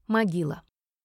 Могила.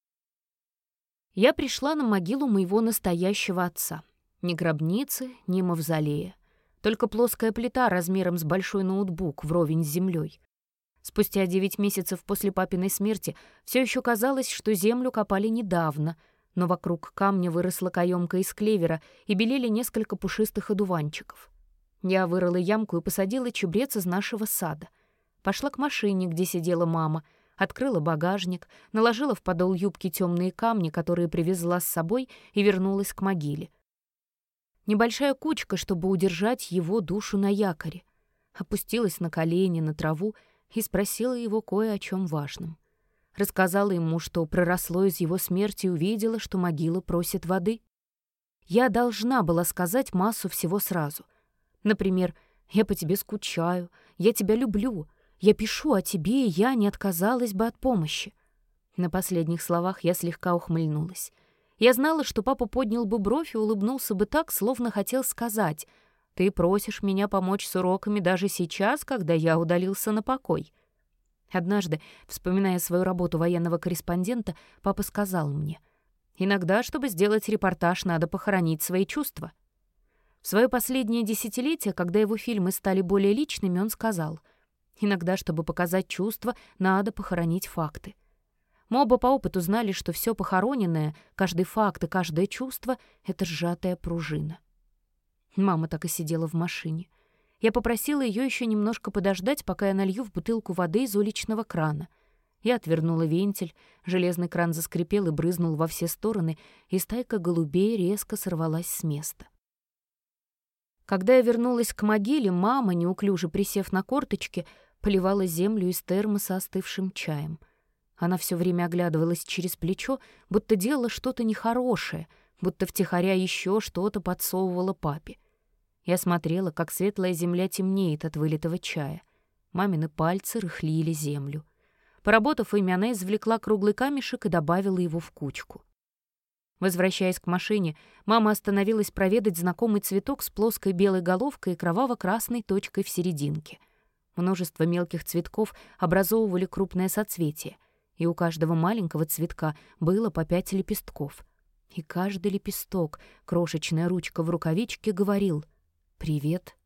Я пришла на могилу моего настоящего отца. Ни гробницы, ни мавзолея. Только плоская плита размером с большой ноутбук вровень с землей. Спустя 9 месяцев после папиной смерти все еще казалось, что землю копали недавно, но вокруг камня выросла каемка из клевера и белели несколько пушистых одуванчиков. Я вырыла ямку и посадила чабрец из нашего сада. Пошла к машине, где сидела мама, открыла багажник, наложила в подол юбки темные камни, которые привезла с собой, и вернулась к могиле. Небольшая кучка, чтобы удержать его душу на якоре. Опустилась на колени, на траву и спросила его кое о чем важном. Рассказала ему, что проросло из его смерти, и увидела, что могила просит воды. Я должна была сказать массу всего сразу. Например, «Я по тебе скучаю», «Я тебя люблю», «Я пишу о тебе, и я не отказалась бы от помощи». На последних словах я слегка ухмыльнулась. Я знала, что папа поднял бы бровь и улыбнулся бы так, словно хотел сказать: «Ты просишь меня помочь с уроками даже сейчас, когда я удалился на покой». Однажды, вспоминая свою работу военного корреспондента, папа сказал мне: «Иногда, чтобы сделать репортаж, надо похоронить свои чувства». В свое последнее десятилетие, когда его фильмы стали более личными, он сказал: «Иногда, чтобы показать чувства, надо похоронить факты». Мы оба по опыту знали, что все похороненное, каждый факт и каждое чувство — это сжатая пружина. Мама так и сидела в машине. Я попросила ее еще немножко подождать, пока я налью в бутылку воды из уличного крана. Я отвернула вентиль, железный кран заскрипел и брызнул во все стороны, и стайка голубей резко сорвалась с места. Когда я вернулась к могиле, мама, неуклюже присев на корточки, поливала землю из термоса остывшим чаем. Она все время оглядывалась через плечо, будто делала что-то нехорошее, будто втихаря еще что-то подсовывала папе. Я смотрела, как светлая земля темнеет от вылитого чая. Мамины пальцы рыхлили землю. Поработав ими, она извлекла круглый камешек и добавила его в кучку. Возвращаясь к машине, мама остановилась проведать знакомый цветок с плоской белой головкой и кроваво-красной точкой в серединке. Множество мелких цветков образовывали крупное соцветие, и у каждого маленького цветка было по 5 лепестков. И каждый лепесток, крошечная ручка в рукавичке, говорил: «Привет,